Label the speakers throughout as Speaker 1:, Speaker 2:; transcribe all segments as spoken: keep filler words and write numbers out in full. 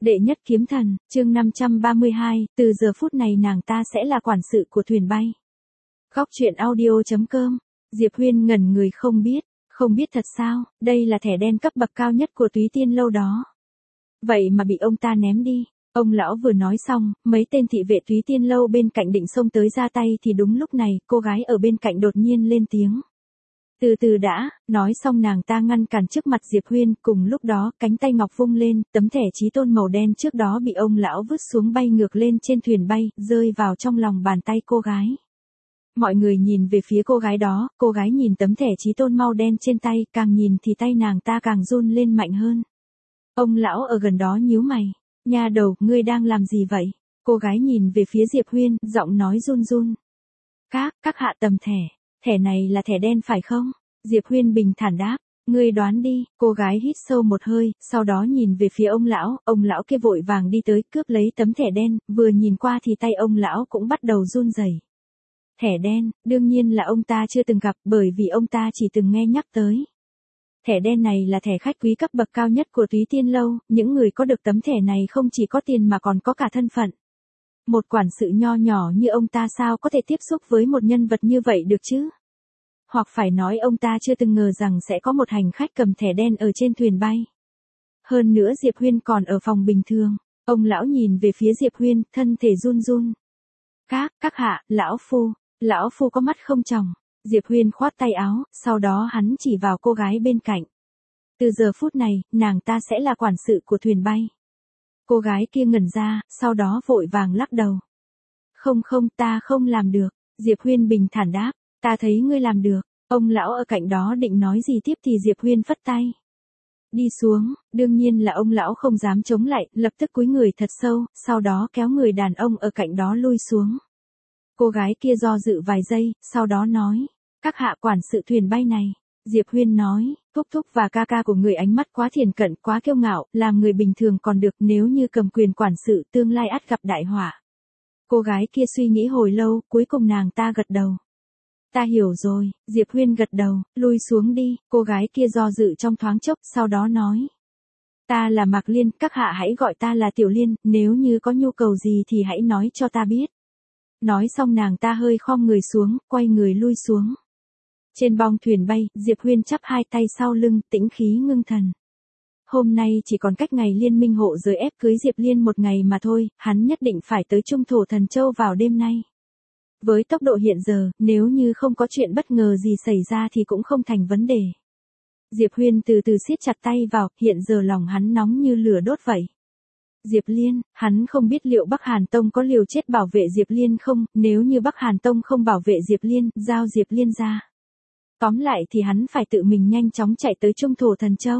Speaker 1: Đệ nhất kiếm thần, chương năm trăm ba mươi hai, từ giờ phút này nàng ta sẽ là quản sự của thuyền bay. Góc truyện audio.com, Diệp Huyên ngẩn người không biết, không biết thật sao, đây là thẻ đen cấp bậc cao nhất của Túy Tiên lâu đó. Vậy mà bị ông ta ném đi. Ông lão vừa nói xong, mấy tên thị vệ Túy Tiên lâu bên cạnh định xông tới ra tay thì đúng lúc này, cô gái ở bên cạnh đột nhiên lên tiếng. Từ từ đã, nói xong nàng ta ngăn cản trước mặt Diệp Huyên, cùng lúc đó, cánh tay ngọc vung lên, tấm thẻ chí tôn màu đen trước đó bị ông lão vứt xuống bay ngược lên trên thuyền bay, rơi vào trong lòng bàn tay cô gái. Mọi người nhìn về phía cô gái đó, cô gái nhìn tấm thẻ chí tôn màu đen trên tay, càng nhìn thì tay nàng ta càng run lên mạnh hơn. Ông lão ở gần đó nhíu mày, nha đầu, ngươi đang làm gì vậy? Cô gái nhìn về phía Diệp Huyên, giọng nói run run. Các, các hạ tầm thẻ. Thẻ này là thẻ đen phải không? Diệp Huyên bình thản đáp. Ngươi đoán đi, cô gái hít sâu một hơi, sau đó nhìn về phía ông lão, ông lão kia vội vàng đi tới cướp lấy tấm thẻ đen, vừa nhìn qua thì tay ông lão cũng bắt đầu run rẩy. Thẻ đen, đương nhiên là ông ta chưa từng gặp bởi vì ông ta chỉ từng nghe nhắc tới. Thẻ đen này là thẻ khách quý cấp bậc cao nhất của Túy Tiên lâu, những người có được tấm thẻ này không chỉ có tiền mà còn có cả thân phận. Một quản sự nho nhỏ như ông ta sao có thể tiếp xúc với một nhân vật như vậy được chứ? Hoặc phải nói ông ta chưa từng ngờ rằng sẽ có một hành khách cầm thẻ đen ở trên thuyền bay. Hơn nữa Diệp Huyên còn ở phòng bình thường. Ông lão nhìn về phía Diệp Huyên, thân thể run run. Các, các hạ, lão phu, lão phu có mắt không tròng. Diệp Huyên khoát tay áo, sau đó hắn chỉ vào cô gái bên cạnh. Từ giờ phút này, nàng ta sẽ là quản sự của thuyền bay. Cô gái kia ngẩn ra, sau đó vội vàng lắc đầu. Không không, ta không làm được. Diệp Huyên bình thản đáp, ta thấy ngươi làm được. Ông lão ở cạnh đó định nói gì tiếp thì Diệp Huyên phất tay. Đi xuống, đương nhiên là ông lão không dám chống lại, lập tức cúi người thật sâu, sau đó kéo người đàn ông ở cạnh đó lui xuống. Cô gái kia do dự vài giây, sau đó nói, các hạ quản sự thuyền bay này. Diệp Huyên nói, thúc thúc và ca ca của người ánh mắt quá thiển cận, quá kiêu ngạo, làm người bình thường còn được, nếu như cầm quyền quản sự tương lai ắt gặp đại họa. Cô gái kia suy nghĩ hồi lâu, cuối cùng nàng ta gật đầu. Ta hiểu rồi, Diệp Huyên gật đầu, lui xuống đi, cô gái kia do dự trong thoáng chốc, sau đó nói. Ta là Mạc Liên, các hạ hãy gọi ta là Tiểu Liên, nếu như có nhu cầu gì thì hãy nói cho ta biết. Nói xong nàng ta hơi khom người xuống, quay người lui xuống. Trên bong thuyền bay, Diệp Huyên chắp hai tay sau lưng, tĩnh khí ngưng thần. Hôm nay chỉ còn cách ngày Liên minh hộ giới ép cưới Diệp Liên một ngày mà thôi, hắn nhất định phải tới Trung Thổ Thần Châu vào đêm nay. Với tốc độ hiện giờ, nếu như không có chuyện bất ngờ gì xảy ra thì cũng không thành vấn đề. Diệp Huyên từ từ siết chặt tay vào, hiện giờ lòng hắn nóng như lửa đốt vậy. Diệp Liên, hắn không biết liệu Bắc Hàn Tông có liều chết bảo vệ Diệp Liên không, nếu như Bắc Hàn Tông không bảo vệ Diệp Liên, giao Diệp Liên ra. Tóm lại thì hắn phải tự mình nhanh chóng chạy tới Trung Thổ Thần Châu.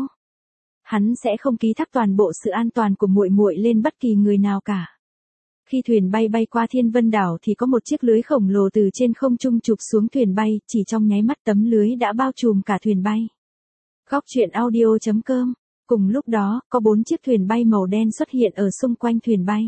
Speaker 1: Hắn sẽ không ký thác toàn bộ sự an toàn của muội muội lên bất kỳ người nào cả. Khi thuyền bay bay qua Thiên Vân đảo thì có một chiếc lưới khổng lồ từ trên không trung chụp xuống thuyền bay, chỉ trong nháy mắt tấm lưới đã bao trùm cả thuyền bay. Góc truyện audio.com. Cùng lúc đó, có bốn chiếc thuyền bay màu đen xuất hiện ở xung quanh thuyền bay.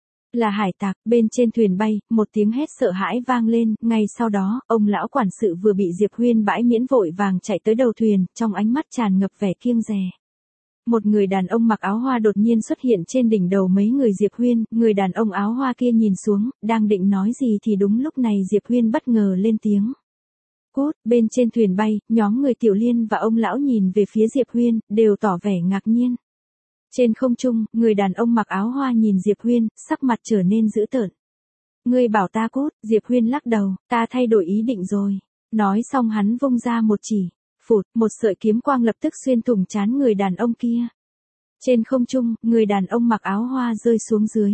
Speaker 1: Là hải tặc, bên trên thuyền bay, một tiếng hét sợ hãi vang lên, ngay sau đó, ông lão quản sự vừa bị Diệp Huyên bãi miễn vội vàng chạy tới đầu thuyền, trong ánh mắt tràn ngập vẻ kiêng dè. Một người đàn ông mặc áo hoa đột nhiên xuất hiện trên đỉnh đầu mấy người Diệp Huyên, người đàn ông áo hoa kia nhìn xuống, đang định nói gì thì đúng lúc này Diệp Huyên bất ngờ lên tiếng. Cút, bên trên thuyền bay, nhóm người Tiểu Liên và ông lão nhìn về phía Diệp Huyên, đều tỏ vẻ ngạc nhiên. Trên không trung, người đàn ông mặc áo hoa nhìn Diệp Huyên, sắc mặt trở nên dữ tợn. Ngươi bảo ta cút, Diệp Huyên lắc đầu, ta thay đổi ý định rồi. Nói xong hắn vung ra một chỉ. Phụt, một sợi kiếm quang lập tức xuyên thủng trán người đàn ông kia. Trên không trung, người đàn ông mặc áo hoa rơi xuống dưới.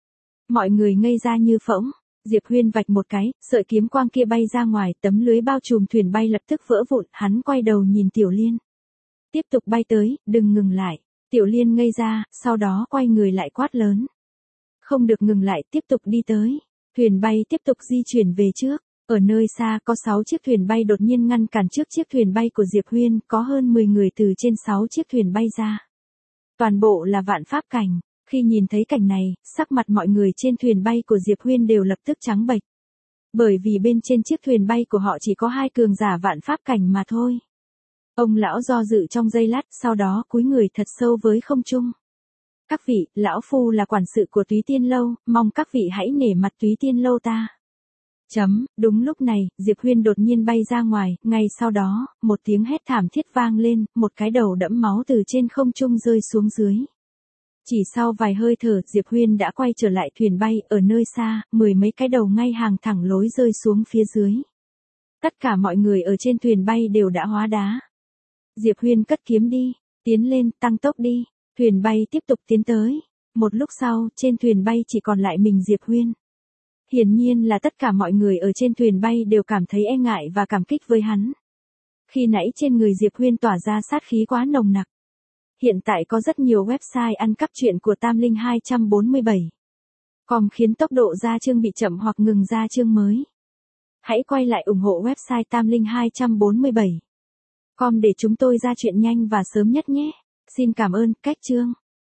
Speaker 1: Mọi người ngây ra như phỗng. Diệp Huyên vạch một cái, sợi kiếm quang kia bay ra ngoài, tấm lưới bao trùm thuyền bay lập tức vỡ vụn, hắn quay đầu nhìn Tiểu Liên. Tiếp tục bay tới, đừng ngừng lại. Tiểu Liên ngây ra, sau đó quay người lại quát lớn. Không được ngừng lại, tiếp tục đi tới. Thuyền bay tiếp tục di chuyển về trước. Ở nơi xa có sáu chiếc thuyền bay đột nhiên ngăn cản trước chiếc thuyền bay của Diệp Huyên, có hơn mười người từ trên sáu chiếc thuyền bay ra. Toàn bộ là vạn pháp cảnh. Khi nhìn thấy cảnh này, sắc mặt mọi người trên thuyền bay của Diệp Huyên đều lập tức trắng bệch. Bởi vì bên trên chiếc thuyền bay của họ chỉ có hai cường giả vạn pháp cảnh mà thôi. Ông lão do dự trong giây lát, sau đó cúi người thật sâu với không trung. Các vị, lão phu là quản sự của Túy Tiên Lâu, mong các vị hãy nể mặt Túy Tiên Lâu ta. Chấm, đúng lúc này, Diệp Huyên đột nhiên bay ra ngoài, ngay sau đó, một tiếng hét thảm thiết vang lên, một cái đầu đẫm máu từ trên không trung rơi xuống dưới. Chỉ sau vài hơi thở, Diệp Huyên đã quay trở lại thuyền bay, ở nơi xa, mười mấy cái đầu ngay hàng thẳng lối rơi xuống phía dưới. Tất cả mọi người ở trên thuyền bay đều đã hóa đá. Diệp Huyên cất kiếm đi, tiến lên, tăng tốc đi, thuyền bay tiếp tục tiến tới. Một lúc sau, trên thuyền bay chỉ còn lại mình Diệp Huyên. Hiển nhiên là tất cả mọi người ở trên thuyền bay đều cảm thấy e ngại và cảm kích với hắn. Khi nãy trên người Diệp Huyên tỏa ra sát khí quá nồng nặc. Hiện tại có rất nhiều website ăn cắp truyện của Tam Linh hai bốn bảy. Com khiến tốc độ ra chương bị chậm hoặc ngừng ra chương mới. Hãy quay lại ủng hộ website Tam Linh hai bốn bảy. Com để chúng tôi ra chuyện nhanh và sớm nhất nhé. Xin cảm ơn, cách chương.